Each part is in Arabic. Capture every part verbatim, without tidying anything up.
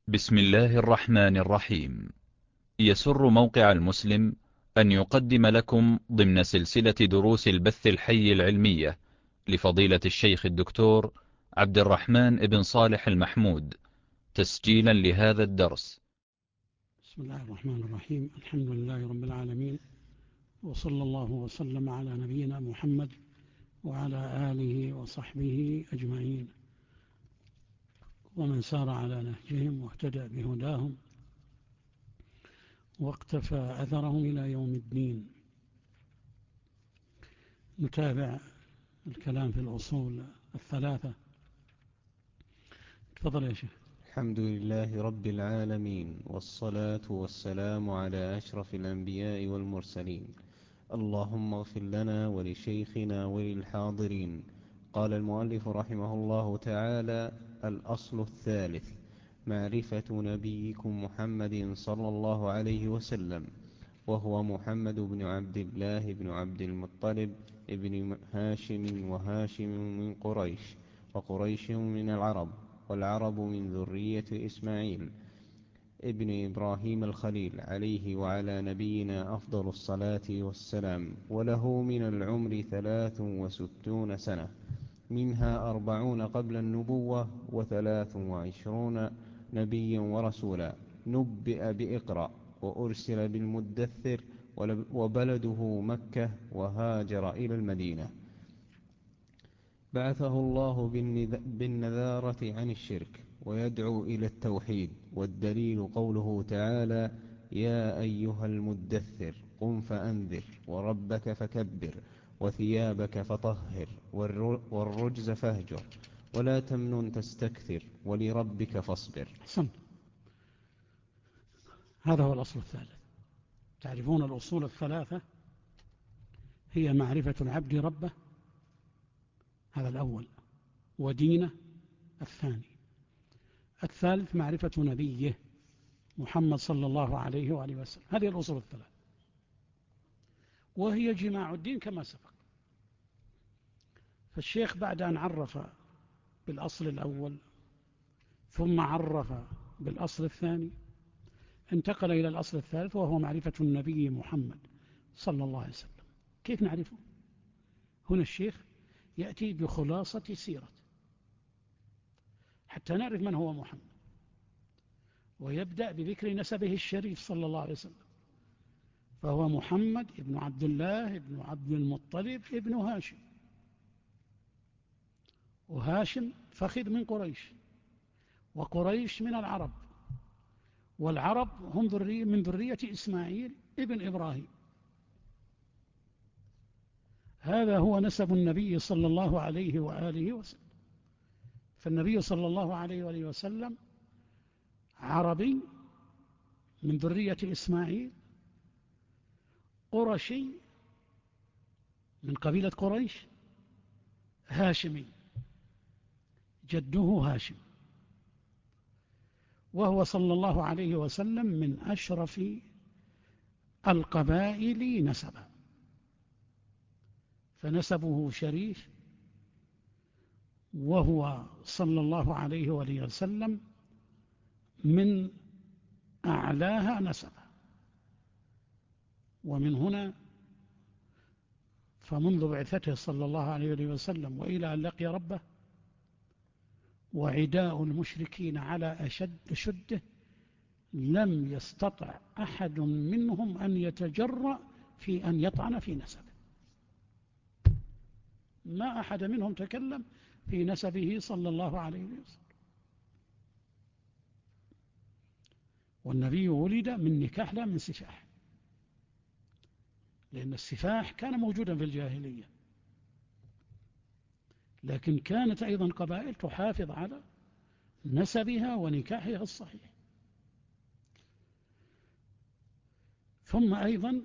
بسم الله الرحمن الرحيم. يسر موقع المسلم أن يقدم لكم ضمن سلسلة دروس البث الحي العلمية لفضيلة الشيخ الدكتور عبد الرحمن بن صالح المحمود، تسجيلا لهذا الدرس. بسم الله الرحمن الرحيم. الحمد لله رب العالمين، وصلى الله وسلم على نبينا محمد وعلى آله وصحبه أجمعين، ومن سار على نهجهم واهتدى بهداهم واقتفى أثرهم إلى يوم الدين. نتابع الكلام في الأصول الثلاثة. تفضل يا شيخ. الحمد لله رب العالمين، والصلاة والسلام على أشرف الأنبياء والمرسلين. اللهم اغفر لنا ولشيخنا وللحاضرين. قال المؤلف رحمه الله تعالى: الأصل الثالث معرفة نبيكم محمد صلى الله عليه وسلم، وهو محمد بن عبد الله بن عبد المطلب ابن هاشم، وهاشم من قريش، وقريش من العرب، والعرب من ذرية إسماعيل ابن إبراهيم الخليل، عليه وعلى نبينا أفضل الصلاة والسلام. وله من العمر ثلاث وستون سنة، منها أربعون قبل النبوة، وثلاث وعشرون نبيا ورسولا. نبئ بإقرأ، وأرسل بالمدثر، وبلده مكة، وهاجر إلى المدينة. بعثه الله بالنذارة عن الشرك، ويدعو إلى التوحيد. والدليل قوله تعالى: يا أيها المدثر قم فأنذر، وربك فكبر، وثيابك فطهر، والرجز فاهجر، ولا تمنن تستكثر، ولربك فاصبر. أحسن. هذا هو الأصل الثالث. تعرفون الأصول الثلاثة هي معرفة العبد ربه، هذا الأول، ودينه الثاني. الثالث معرفة نبيه محمد صلى الله عليه وآله وسلم. هذه الأصول الثلاث، وهي جماع الدين كما سبق. فالشيخ بعد أن عرف بالأصل الأول ثم عرف بالأصل الثاني، انتقل إلى الأصل الثالث، وهو معرفة النبي محمد صلى الله عليه وسلم. كيف نعرفه؟ هنا الشيخ يأتي بخلاصة سيرة حتى نعرف من هو محمد، ويبدأ بذكر نسبه الشريف صلى الله عليه وسلم. فهو محمد ابن عبد الله ابن عبد المطلب ابن هاشم، وهاشم فخذ من قريش، وقريش من العرب، والعرب هم ذرية من ذرية إسماعيل ابن إبراهيم. هذا هو نسب النبي صلى الله عليه وآله وسلم. فالنبي صلى الله عليه وآله وسلم عربي من ذرية إسماعيل، قرشي من قبيلة قريش، هاشمي جده هاشم، وهو صلى الله عليه وسلم من أشرف القبائل نسبا، فنسبه شريف، وهو صلى الله عليه وآله وسلم من أعلاها نسبا. ومن هنا فمنذ بعثته صلى الله عليه وآله وسلم وإلى أن لقي ربه، وعداء المشركين على أشد شده، لم يستطع أحد منهم أن يتجرأ في أن يطعن في نسبه. ما أحد منهم تكلم في نسبه صلى الله عليه وسلم. والنبي ولد من نكاح لا من سفاح، لأن السفاح كان موجودا في الجاهلية، لكن كانت أيضا قبائل تحافظ على نسبها ونكاحها الصحيح. ثم أيضا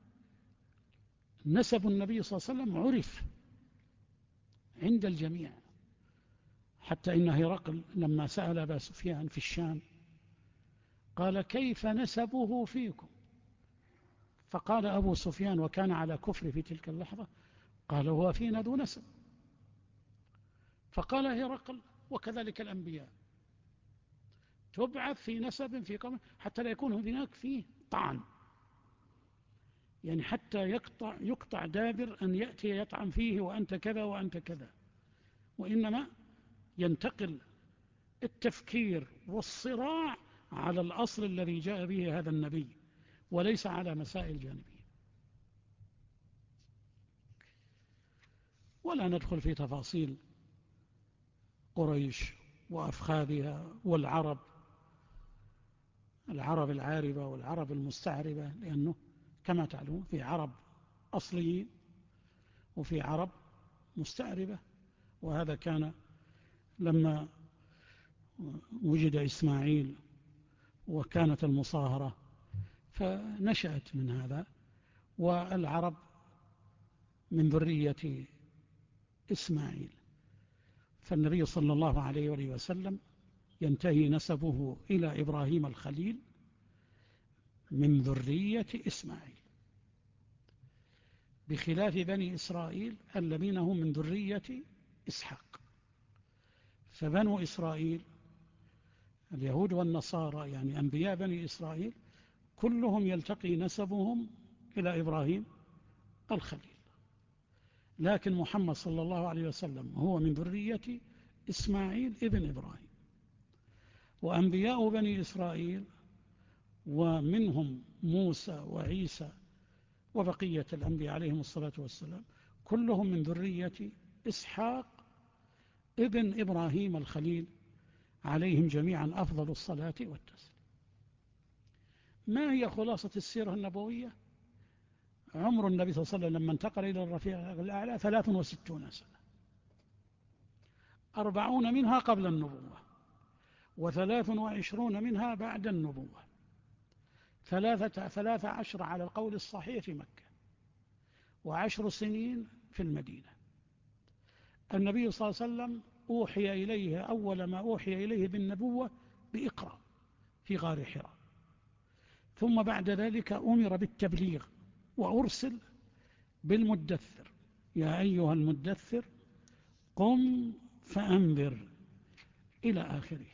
نسب النبي صلى الله عليه وسلم عرف عند الجميع، حتى إن هرقل لما سأل أبا سفيان في الشام قال: كيف نسبه فيكم؟ فقال أبو سفيان، وكان على كفر في تلك اللحظة، قال: هو فينا ذو نسب. فقال هرقل: وكذلك الأنبياء. تبعث في نسب في قوم حتى لا يكون هناك فيه طعن، يعني حتى يقطع, يقطع دابر أن يأتي يطعن فيه وأنت كذا وأنت كذا، وإنما ينتقل التفكير والصراع على الأصل الذي جاء به هذا النبي، وليس على مسائل جانبية. ولا ندخل في تفاصيل قريش وأفخاذها والعرب، العرب العاربة والعرب المستعربة، لأنه كما تعلمون في عرب أصليين وفي عرب مستعربة. وهذا كان لما وجد إسماعيل وكانت المصاهرة فنشأت من هذا، والعرب من ذرية إسماعيل، فالنبي صلى الله عليه وآله وسلم ينتهي نسبه إلى إبراهيم الخليل من ذرية إسماعيل، بخلاف بني إسرائيل الذين هم من ذرية إسحاق. فبنو إسرائيل اليهود والنصارى يعني أنبياء بني إسرائيل كلهم يلتقي نسبهم إلى إبراهيم الخليل، لكن محمد صلى الله عليه وسلم هو من ذرية إسماعيل ابن إبراهيم. وأنبياء بني إسرائيل ومنهم موسى وعيسى وبقية الأنبياء عليهم الصلاة والسلام كلهم من ذرية إسحاق ابن إبراهيم الخليل عليهم جميعا أفضل الصلاة والتسليم. ما هي خلاصة السيرة النبوية؟ عمر النبي صلى الله عليه وسلم لما انتقل إلى الرفيق الأعلى ثلاث وستون سنة، أربعون منها قبل النبوة، وثلاث وعشرون منها بعد النبوة، ثلاثة, ثلاثة عشر على القول الصحيح في مكة، وعشر سنين في المدينة. النبي صلى الله عليه وسلم أوحي إليه أول ما أوحي إليه بالنبوة بإقرأ في غار حراء، ثم بعد ذلك أمر بالتبليغ وأرسل بالمدثر، يا أيها المدثر قم فأنذر إلى آخره.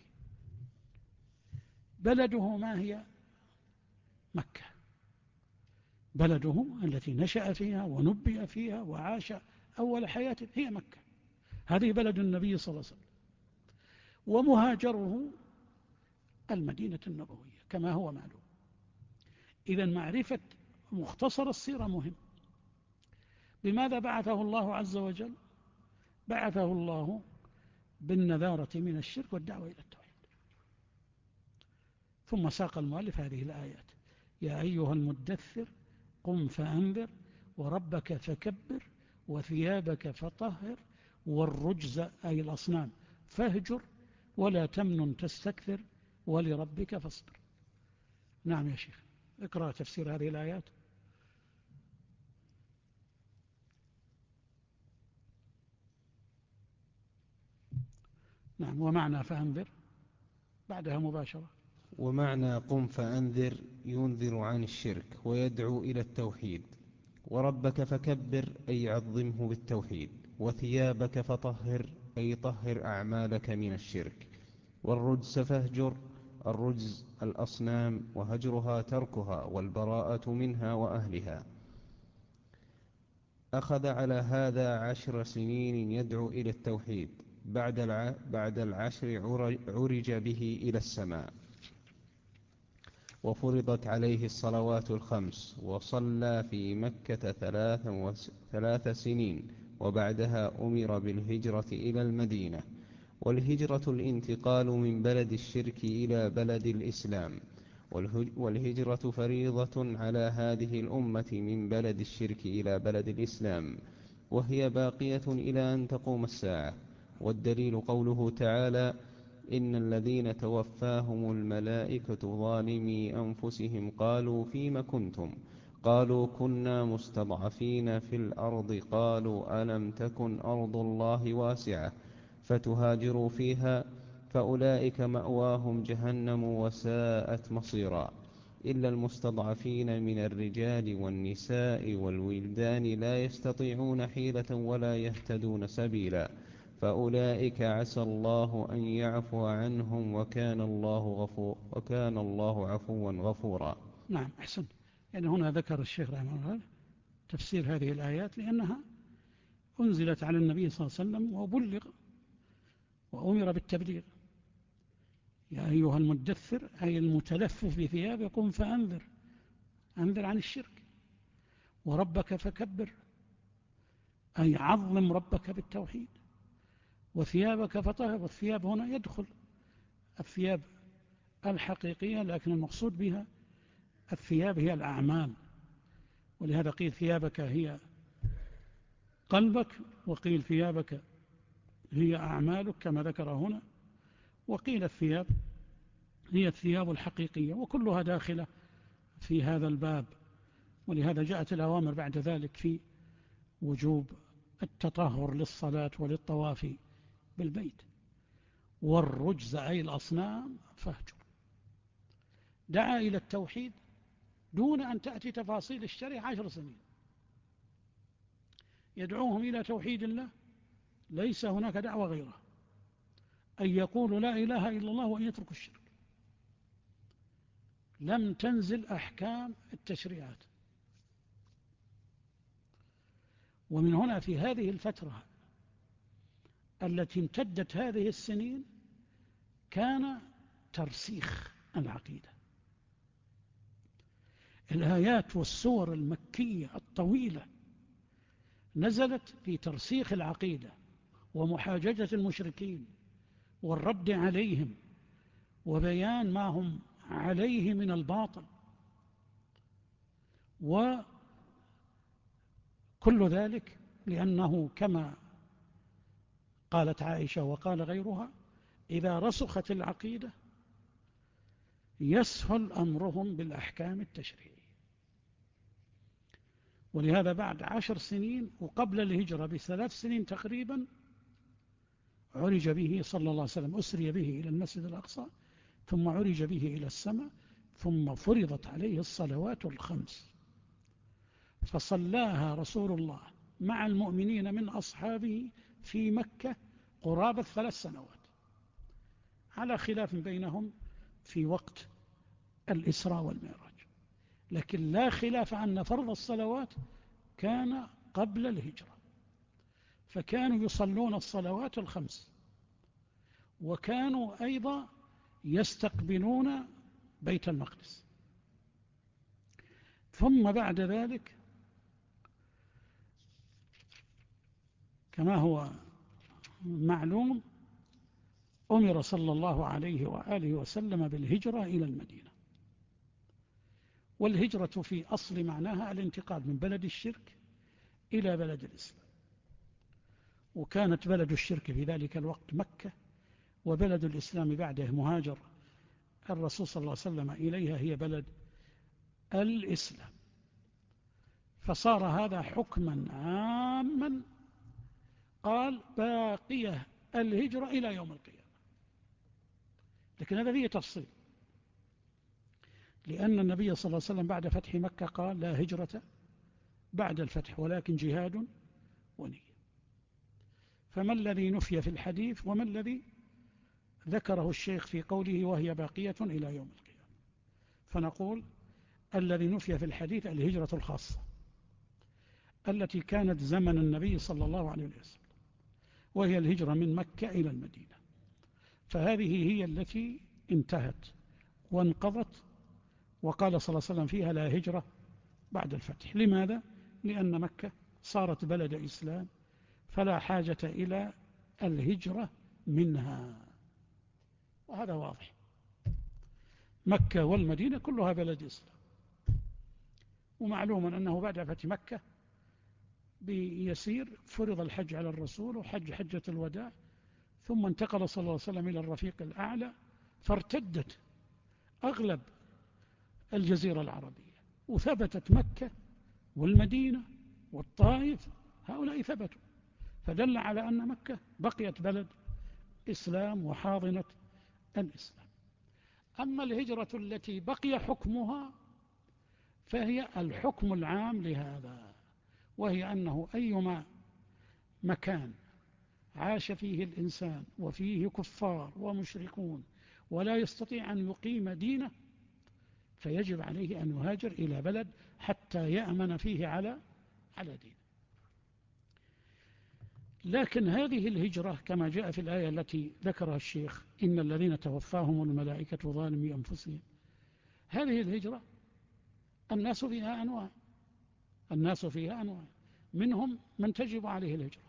بلده ما هي؟ مكة، بلده التي نشأ فيها ونبئ فيها وعاش أول حياته هي مكة، هذه بلد النبي صلى الله عليه وسلم. ومهاجره المدينة النبوية كما هو معلوم. إذن معرفة مختصر السيرة مهم. بماذا بعثه الله عز وجل؟ بعثه الله بالنذارة من الشرك والدعوة إلى التوحيد. ثم ساق المؤلف هذه الآيات: يا أيها المدثر قم فأنذر وربك فكبر وثيابك فطهر والرجز أي الأصنام فاهجر ولا تمنن تستكثر ولربك فاصبر. نعم يا شيخ، اقرأ تفسير هذه الآيات. نعم. ومعنى فأنذر بعدها مباشرة. ومعنى قم فأنذر ينذر عن الشرك ويدعو إلى التوحيد. وربك فكبر أي عظمه بالتوحيد. وثيابك فطهر أي طهر أعمالك من الشرك. والرجز فاهجر، الرجز الأصنام وهجرها تركها والبراءة منها وأهلها. أخذ على هذا عشر سنين يدعو إلى التوحيد، بعد الع... بعد العشر عرج به إلى السماء، وفرضت عليه الصلوات الخمس، وصلى في مكة ثلاث, وس... ثلاث سنين، وبعدها أمر بالهجرة إلى المدينة. والهجرة الانتقال من بلد الشرك إلى بلد الإسلام، والهجرة فريضة على هذه الأمة من بلد الشرك إلى بلد الإسلام، وهي باقية إلى أن تقوم الساعة. والدليل قوله تعالى: إن الذين توفاهم الملائكة ظالمي أنفسهم قالوا فيم كنتم قالوا كنا مستضعفين في الأرض قالوا ألم تكن أرض الله واسعة فتهاجروا فيها فأولئك مأواهم جهنم وساءت مصيرا. إلا المستضعفين من الرجال والنساء والولدان لا يستطيعون حيلة ولا يهتدون سبيلا فأولئك عسى الله أن يعفو عنهم وكان الله غفور وكان الله عفوا غفورا. نعم أحسن. يعني هنا ذكر الشيخ رحمه الله تفسير هذه الآيات لأنها أنزلت على النبي صلى الله عليه وسلم وبلغ وأمر بالتبليغ. يا أيها المدثر أي المتلفف بثياب قم فأنذر، أنذر عن الشرك. وربك فكبر أي عظم ربك بالتوحيد. وثيابك فطهر، والثياب هنا يدخل الثياب الحقيقية، لكن المقصود بها الثياب هي الأعمال، ولهذا قيل ثيابك هي قلبك، وقيل ثيابك هي أعمالك كما ذكر هنا، وقيل الثياب هي الثياب الحقيقية، وكلها داخلة في هذا الباب. ولهذا جاءت الأوامر بعد ذلك في وجوب التطهر للصلاة وللطواف بالبيت. والرجز أي الأصنام فاهجر. دعا إلى التوحيد دون أن تأتي تفاصيل الشرع عشر سنين، يدعوهم إلى توحيد الله، ليس هناك دعوة غيره، أن يقولوا لا إله إلا الله وأن يتركوا الشرك. لم تنزل أحكام التشريعات. ومن هنا في هذه الفترة التي امتدت هذه السنين كان ترسيخ العقيدة. الآيات والسور المكية الطويلة نزلت في ترسيخ العقيدة ومحاججة المشركين والرد عليهم وبيان ما هم عليه من الباطل، وكل ذلك لأنه كما قالت عائشة وقال غيرها إذا رسخت العقيدة يسهل أمرهم بالأحكام التشريعية. ولهذا بعد عشر سنين وقبل الهجرة بثلاث سنين تقريبا عرج به صلى الله عليه وسلم، أسري به إلى المسجد الأقصى، ثم عرج به إلى السماء، ثم فرضت عليه الصلوات الخمس، فصلاها رسول الله مع المؤمنين من أصحابه في مكة قرابة ثلاث سنوات، على خلاف بينهم في وقت الإسراء والمعراج، لكن لا خلاف أن فرض الصلوات كان قبل الهجرة. فكانوا يصلون الصلوات الخمس، وكانوا أيضا يستقبلون بيت المقدس. ثم بعد ذلك كما هو معلوم أمر صلى الله عليه وآله وسلم بالهجرة إلى المدينة. والهجرة في أصل معناها الانتقال من بلد الشرك إلى بلد الإسلام، وكانت بلد الشرك في ذلك الوقت مكة، وبلد الإسلام بعده مهاجر الرسول صلى الله عليه وسلم إليها هي بلد الإسلام. فصار هذا حكما عاما، قال باقية الهجرة إلى يوم القيامة. لكن هذا فيه تفصيل، لأن النبي صلى الله عليه وسلم بعد فتح مكة قال لا هجرة بعد الفتح ولكن جهاد ونية. فما الذي نفي في الحديث وما الذي ذكره الشيخ في قوله وهي باقية إلى يوم القيامة؟ فنقول الذي نفي في الحديث الهجرة الخاصة التي كانت زمن النبي صلى الله عليه وسلم، وهي الهجرة من مكة إلى المدينة، فهذه هي التي انتهت وانقضت، وقال صلى الله عليه وسلم فيها لا هجرة بعد الفتح. لماذا؟ لأن مكة صارت بلد إسلام، فلا حاجة إلى الهجرة منها، وهذا واضح. مكة والمدينة كلها بلد إسلام. ومعلوم أنه بعد فتح مكة بيسير فرض الحج على الرسول وحج حجة الوداع، ثم انتقل صلى الله عليه وسلم إلى الرفيق الأعلى، فارتدت أغلب الجزيرة العربية، وثبتت مكة والمدينة والطائف، هؤلاء ثبتوا، فدل على أن مكة بقيت بلد إسلام وحاضنة الإسلام. أما الهجرة التي بقي حكمها فهي الحكم العام لهذا، وهي أنه أيما مكان عاش فيه الإنسان وفيه كفار ومشركون ولا يستطيع أن يقيم دينه، فيجب عليه أن يهاجر إلى بلد حتى يأمن فيه على على دينه. لكن هذه الهجرة كما جاء في الآية التي ذكرها الشيخ إن الذين توفاهم الملائكة ظالمي أنفسهم، هذه الهجرة الناس فيها أنواع، الناس فيها أنواع، منهم من تجب عليه الهجرة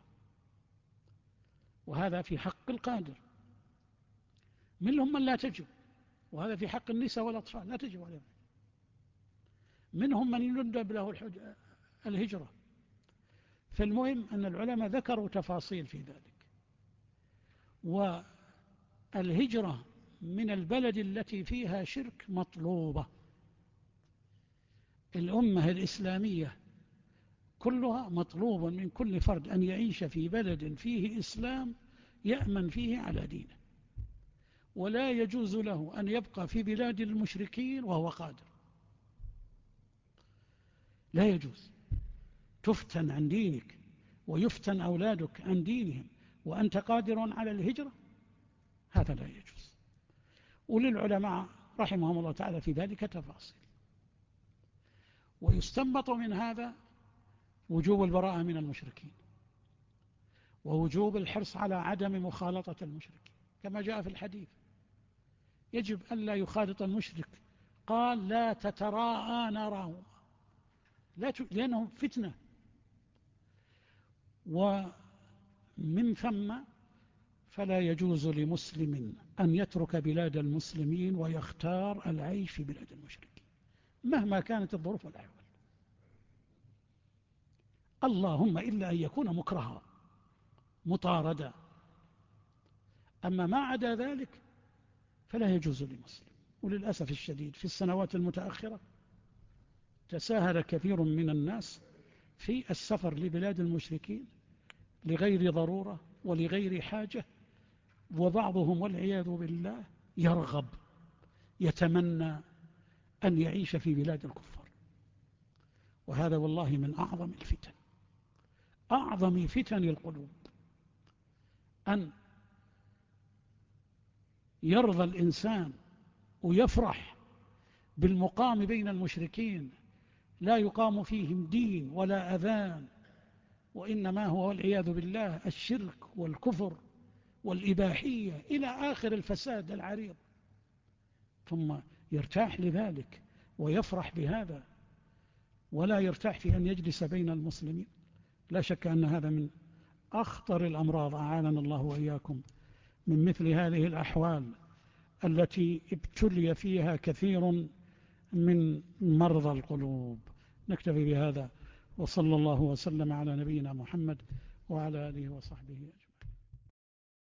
وهذا في حق القادر، منهم من لا تجب وهذا في حق النساء والأطفال لا تجب عليهم، منهم من يندب له الهجرة. فالمهم أن العلماء ذكروا تفاصيل في ذلك. والهجرة من البلد التي فيها شرك مطلوبة. الأمة الإسلامية كلها مطلوب من كل فرد أن يعيش في بلد فيه إسلام يأمن فيه على دينه، ولا يجوز له أن يبقى في بلاد المشركين وهو قادر، لا يجوز. تفتن عن دينك ويفتن أولادك عن دينهم وأنت قادر على الهجرة، هذا لا يجوز. وللعلماء رحمهم الله تعالى في ذلك تفاصيل. ويستنبط من هذا وجوب البراءة من المشركين ووجوب الحرص على عدم مخالطة المشركين كما جاء في الحديث، يجب أن لا يخالط المشرك، قال لا تتراءى نارهم، لا ت... لأنهم فتنة. ومن ثم فلا يجوز لمسلم أن يترك بلاد المسلمين ويختار العيش في بلاد المشركين مهما كانت الظروف والأحوال، اللهم إلا أن يكون مكرها مطاردا، أما ما عدا ذلك فلا يجوز لمسلم. وللأسف الشديد في السنوات المتأخرة تساهل كثير من الناس في السفر لبلاد المشركين لغير ضرورة ولغير حاجة، وبعضهم والعياذ بالله يرغب يتمنى أن يعيش في بلاد الكفار، وهذا والله من أعظم الفتن، أعظم فتن القلوب، أن يرضى الإنسان ويفرح بالمقام بين المشركين لا يقام فيهم دين ولا أذان، وإنما هو والعياذ بالله الشرك والكفر والإباحية إلى آخر الفساد العريض، ثم يرتاح لذلك ويفرح بهذا ولا يرتاح في أن يجلس بين المسلمين. لا شك أن هذا من أخطر الأمراض، أعاننا الله وإياكم من مثل هذه الأحوال التي ابتلي فيها كثير من مرضى القلوب. نكتفي بهذا، وصلى الله وسلم على نبينا محمد وعلى آله وصحبه أجمعين.